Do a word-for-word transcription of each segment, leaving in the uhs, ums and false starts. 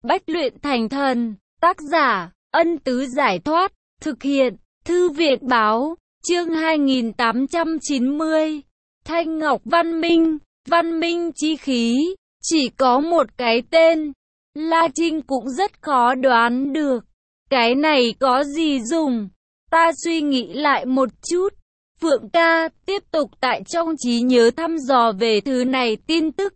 Bách luyện thành thần, tác giả, Ân Tứ Giải Thoát, thực hiện, Thư viện Báo, chương hai nghìn tám trăm chín mươi. Thanh Ngọc Văn Minh, Văn Minh Chi Khí, chỉ có một cái tên, La Trinh cũng rất khó đoán được. Cái này có gì dùng? Ta suy nghĩ lại một chút. Phượng ca tiếp tục tại trong trí nhớ thăm dò về thứ này tin tức.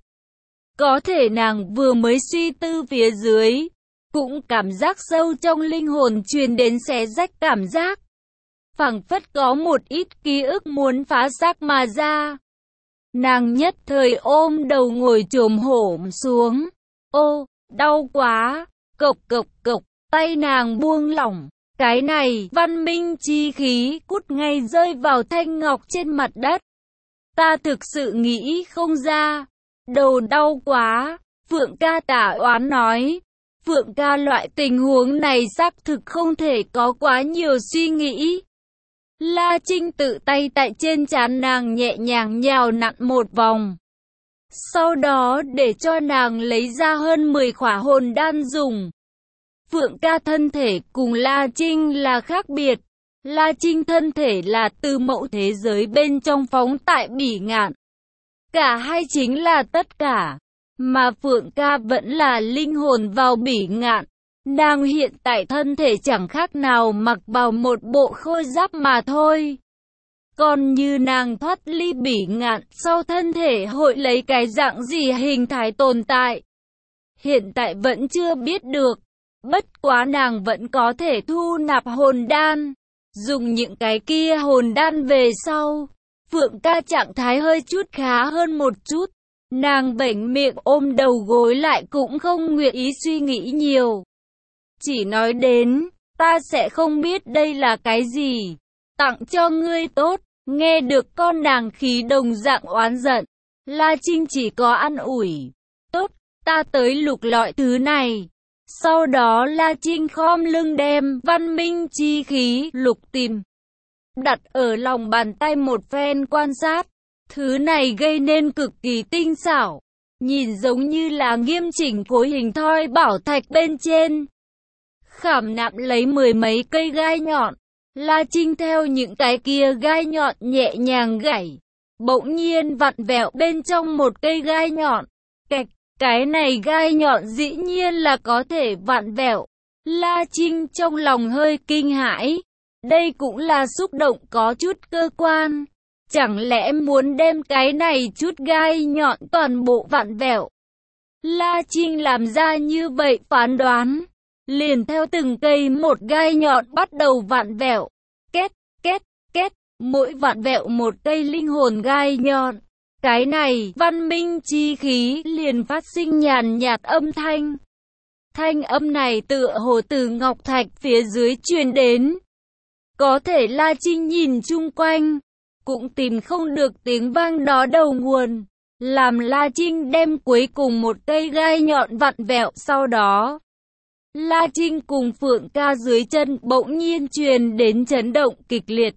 Có thể nàng vừa mới suy tư phía dưới, cũng cảm giác sâu trong linh hồn truyền đến xé rách cảm giác. Phảng phất có một ít ký ức muốn phá xác mà ra. Nàng nhất thời ôm đầu ngồi chồm hổm xuống. Ô, đau quá, cộc cộc cộc, tay nàng buông lỏng. Cái này, văn minh chi khí, cút ngay rơi vào thanh ngọc trên mặt đất. Ta thực sự nghĩ không ra. Đầu đau quá, Phượng ca tả oán nói. Phượng ca loại tình huống này xác thực không thể có quá nhiều suy nghĩ. La Trinh tự tay tại trên trán nàng nhẹ nhàng nhào nặn một vòng. Sau đó để cho nàng lấy ra hơn mười khỏa hồn đan dùng. Phượng ca thân thể cùng La Trinh là khác biệt. La Trinh thân thể là từ mẫu thế giới bên trong phóng tại bỉ ngạn. Cả hai chính là tất cả. Mà Phượng ca vẫn là linh hồn vào bỉ ngạn. Nàng hiện tại thân thể chẳng khác nào mặc vào một bộ khôi giáp mà thôi. Còn như nàng thoát ly bỉ ngạn sau thân thể hội lấy cái dạng gì hình thái tồn tại. Hiện tại vẫn chưa biết được. Bất quá nàng vẫn có thể thu nạp hồn đan. Dùng những cái kia hồn đan về sau. Phượng ca trạng thái hơi chút khá hơn một chút. Nàng bảnh miệng ôm đầu gối lại cũng không nguyện ý suy nghĩ nhiều. Chỉ nói đến, ta sẽ không biết đây là cái gì. Tặng cho ngươi tốt. Nghe được con nàng khí đồng dạng oán giận. La Trinh chỉ có ăn ủi. Tốt, ta tới lục lọi thứ này. Sau đó La Trinh khom lưng đem văn minh chi khí lục tìm. Đặt ở lòng bàn tay một phen quan sát. Thứ này gây nên cực kỳ tinh xảo. Nhìn giống như là nghiêm chỉnh khối hình thoi bảo thạch bên trên. Khảm nạm lấy mười mấy cây gai nhọn. La Trinh theo những cái kia gai nhọn nhẹ nhàng gảy. Bỗng nhiên vặn vẹo bên trong một cây gai nhọn. Kạch, cái này gai nhọn dĩ nhiên là có thể vặn vẹo. La Trinh trong lòng hơi kinh hãi. Đây cũng là xúc động có chút cơ quan. Chẳng lẽ muốn đem cái này chút gai nhọn toàn bộ vặn vẹo. La Trinh làm ra như vậy phán đoán. Liền theo từng cây một gai nhọn bắt đầu vặn vẹo. Két, két, két, mỗi vặn vẹo một cây linh hồn gai nhọn. Cái này, văn minh chi khí liền phát sinh nhàn nhạt âm thanh. Thanh âm này tựa hồ từ ngọc thạch phía dưới truyền đến. Có thể La Trinh nhìn chung quanh, cũng tìm không được tiếng vang đó đầu nguồn. Làm La Trinh đem cuối cùng một cây gai nhọn vặn vẹo sau đó. La Trinh cùng Phượng ca dưới chân bỗng nhiên truyền đến chấn động kịch liệt.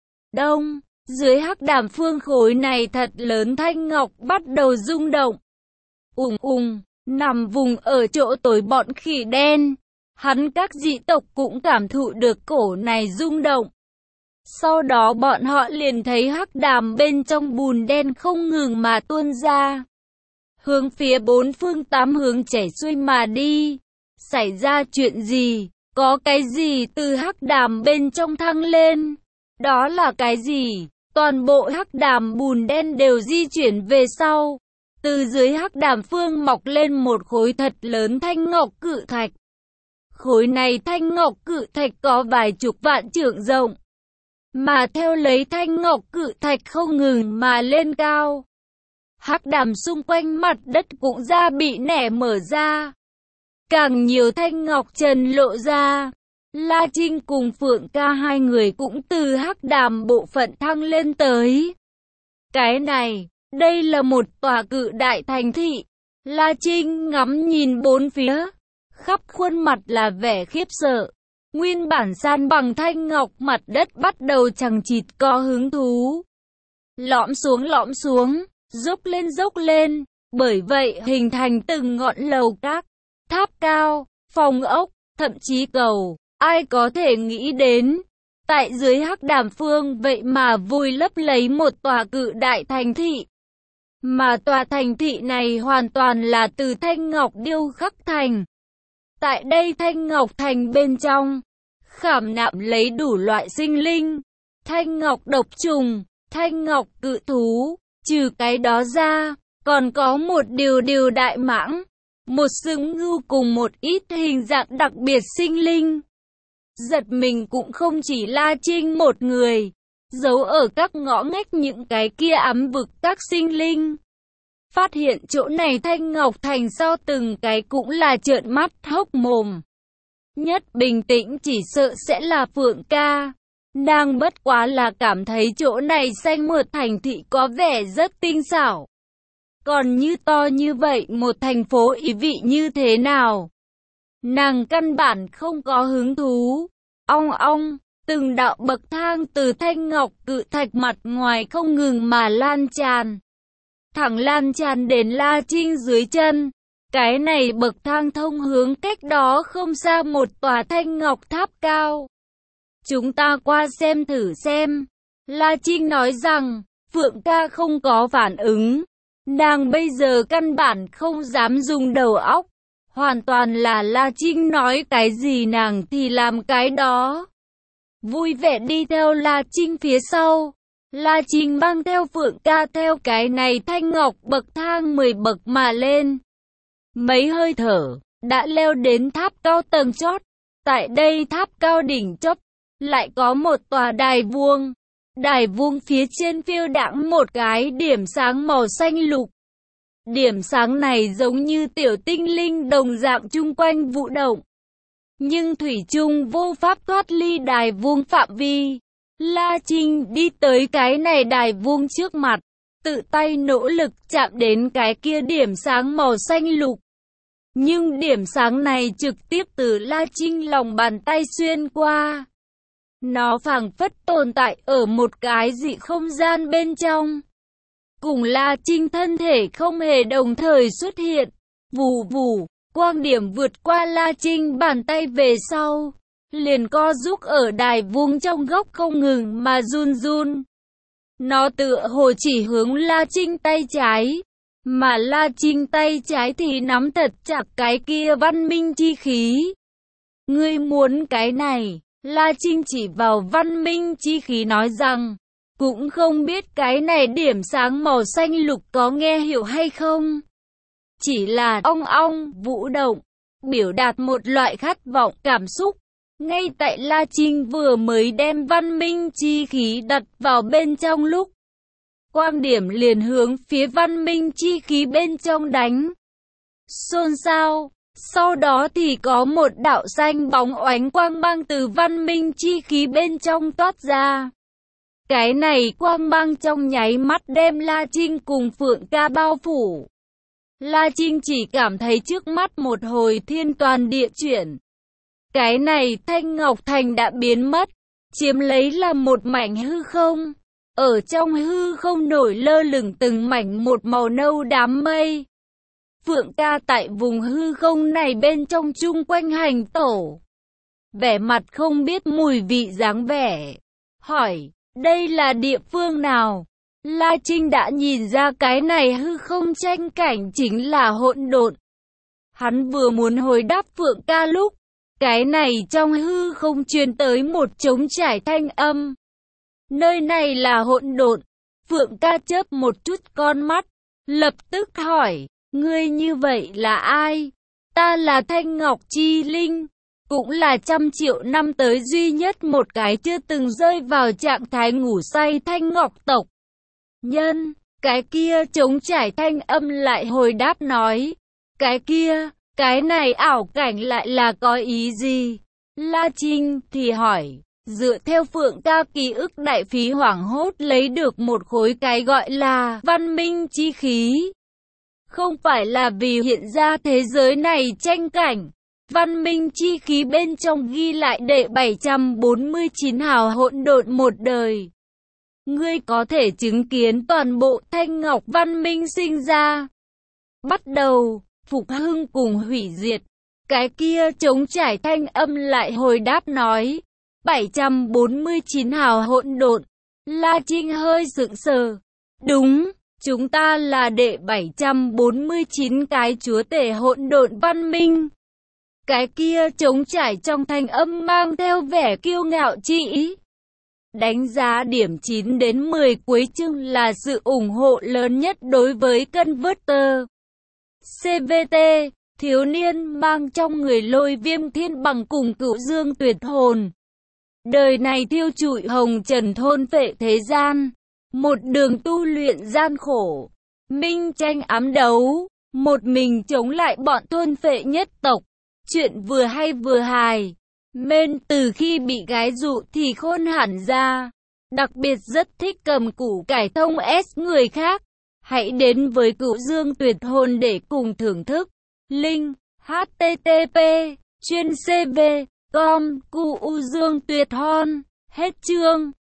Đông, dưới hắc đàm phương khối này thật lớn thanh ngọc bắt đầu rung động. Ùng ùng, nằm vùng ở chỗ tối bọn khỉ đen. Hắn các dị tộc cũng cảm thụ được cổ này rung động. Sau đó bọn họ liền thấy hắc đàm bên trong bùn đen không ngừng mà tuôn ra. Hướng phía bốn phương tám hướng chảy xuôi mà đi. Xảy ra chuyện gì? Có cái gì từ hắc đàm bên trong thăng lên? Đó là cái gì? Toàn bộ hắc đàm bùn đen đều di chuyển về sau. Từ dưới hắc đàm phương mọc lên một khối thật lớn thanh ngọc cự thạch. Khối này thanh ngọc cự thạch có vài chục vạn trượng rộng. Mà theo lấy thanh ngọc cự thạch không ngừng mà lên cao. Hắc đàm xung quanh mặt đất cũng ra bị nẻ mở ra. Càng nhiều thanh ngọc trần lộ ra. La Trinh cùng Phượng ca hai người cũng từ hắc đàm bộ phận thăng lên tới. Cái này, đây là một tòa cự đại thành thị. La Trinh ngắm nhìn bốn phía. Khắp khuôn mặt là vẻ khiếp sợ. Nguyên bản san bằng thanh ngọc mặt đất bắt đầu chằng chịt có hứng thú. Lõm xuống lõm xuống, dốc lên dốc lên. Bởi vậy hình thành từng ngọn lầu các. tháp cao, phòng ốc, thậm chí cầu. Ai có thể nghĩ đến, tại dưới Hắc Đàm Phương vậy mà vùi lấp lấy một tòa cự đại thành thị. Mà tòa thành thị này hoàn toàn là từ thanh ngọc điêu khắc thành. Tại đây thanh ngọc thành bên trong, khảm nạm lấy đủ loại sinh linh, thanh ngọc độc trùng, thanh ngọc cự thú, trừ cái đó ra, còn có một điều điều đại mãng, một sừng ngưu cùng một ít hình dạng đặc biệt sinh linh. Giật mình cũng không chỉ La Trinh một người, giấu ở các ngõ ngách những cái kia ám vực các sinh linh. Phát hiện chỗ này thanh ngọc thành sao từng cái cũng là trợn mắt hốc mồm. Nhất bình tĩnh chỉ sợ sẽ là Phượng ca. Nàng bất quá là cảm thấy chỗ này xanh mượt thành thị có vẻ rất tinh xảo. Còn như to như vậy một thành phố ý vị như thế nào? Nàng căn bản không có hứng thú. Ong ong, từng đạo bậc thang từ thanh ngọc cự thạch mặt ngoài không ngừng mà lan tràn. Thẳng lan tràn đến La Trinh dưới chân. Cái này bậc thang thông hướng cách đó không xa một tòa thanh ngọc tháp cao. Chúng ta qua xem thử xem. La Trinh nói rằng, Phượng ca không có phản ứng. Nàng bây giờ căn bản không dám dùng đầu óc. Hoàn toàn là La Trinh nói cái gì nàng thì làm cái đó. Vui vẻ đi theo La Trinh phía sau. La Trinh mang theo Phượng ca theo cái này thanh ngọc bậc thang mười bậc mà lên. Mấy hơi thở, đã leo đến tháp cao tầng chót. Tại đây tháp cao đỉnh chóp, lại có một tòa đài vuông. Đài vuông phía trên phiêu đãng một cái điểm sáng màu xanh lục. Điểm sáng này giống như tiểu tinh linh đồng dạng chung quanh vũ động. Nhưng thủy chung vô pháp thoát ly đài vuông phạm vi. La Trinh đi tới cái này đài vuông trước mặt, tự tay nỗ lực chạm đến cái kia điểm sáng màu xanh lục. Nhưng điểm sáng này trực tiếp từ La Trinh lòng bàn tay xuyên qua. Nó phảng phất tồn tại ở một cái dị không gian bên trong. Cùng La Trinh thân thể không hề đồng thời xuất hiện. Vù vù, quang điểm vượt qua La Trinh bàn tay về sau. Liền co rúc ở đài vuông trong góc không ngừng mà run run. Nó tựa hồ chỉ hướng La Trinh tay trái. Mà La Trinh tay trái thì nắm thật chặt cái kia văn minh chi khí. Ngươi muốn cái này, La Trinh chỉ vào văn minh chi khí nói rằng, cũng không biết cái này điểm sáng màu xanh lục có nghe hiểu hay không. Chỉ là ong ong, vũ động, biểu đạt một loại khát vọng cảm xúc. Ngay tại La Trinh vừa mới đem văn minh chi khí đặt vào bên trong lúc, quang điểm liền hướng phía văn minh chi khí bên trong đánh. Xôn xao, sau đó thì có một đạo xanh bóng oánh quang mang từ văn minh chi khí bên trong toát ra. Cái này quang mang trong nháy mắt đem La Trinh cùng Phượng ca bao phủ. La Trinh chỉ cảm thấy trước mắt một hồi thiên toàn địa chuyển. Cái này thanh ngọc thành đã biến mất, chiếm lấy là một mảnh hư không. Ở trong hư không nổi lơ lửng từng mảnh một màu nâu đám mây. Phượng ca tại vùng hư không này bên trong chung quanh hành tổ. Vẻ mặt không biết mùi vị dáng vẻ. Hỏi, đây là địa phương nào? La Trinh đã nhìn ra cái này hư không tranh cảnh chính là hỗn độn. Hắn vừa muốn hồi đáp Phượng ca lúc, cái này trong hư không truyền tới một trống trải thanh âm. Nơi này là hỗn độn. Phượng ca chớp một chút con mắt, lập tức hỏi, ngươi như vậy là ai? Ta là Thanh Ngọc Chi Linh, cũng là trăm triệu năm tới duy nhất một cái chưa từng rơi vào trạng thái ngủ say Thanh Ngọc tộc nhân. Cái kia trống trải thanh âm lại hồi đáp nói, cái kia, cái này ảo cảnh lại là có ý gì? La Trinh thì hỏi, dựa theo Phượng ca ký ức đại phí hoảng hốt lấy được một khối cái gọi là văn minh chi khí. Không phải là vì hiện ra thế giới này tranh cảnh. Văn minh chi khí bên trong ghi lại đệ bảy trăm bốn mươi chín hào hỗn độn một đời. Ngươi có thể chứng kiến toàn bộ thanh ngọc văn minh sinh ra, bắt đầu, phục hưng cùng hủy diệt. Cái kia trống trải thanh âm lại hồi đáp nói. bảy trăm bốn mươi chín hào hỗn độn. La Trinh hơi sững sờ. Đúng, chúng ta là đệ bảy trăm bốn mươi chín cái chúa tể hỗn độn văn minh. Cái kia trống trải trong thanh âm mang theo vẻ kiêu ngạo chi ý. Đánh giá điểm chín đến mười cuối chương là sự ủng hộ lớn nhất đối với Converter. xê vê tê, thiếu niên mang trong người lôi viêm thiên bằng cùng cửu dương tuyệt hồn. Đời này thiêu trụi hồng trần thôn phệ thế gian. Một đường tu luyện gian khổ. Minh tranh ám đấu. Một mình chống lại bọn thôn phệ nhất tộc. Chuyện vừa hay vừa hài. Mên từ khi bị gái dụ thì khôn hẳn ra. Đặc biệt rất thích cầm củ cải thông S người khác. Hãy đến với cửu dương tuyệt hồn để cùng thưởng thức. Link H T T P chuyên C V com cu u dương tuyệt hon. Hết chương.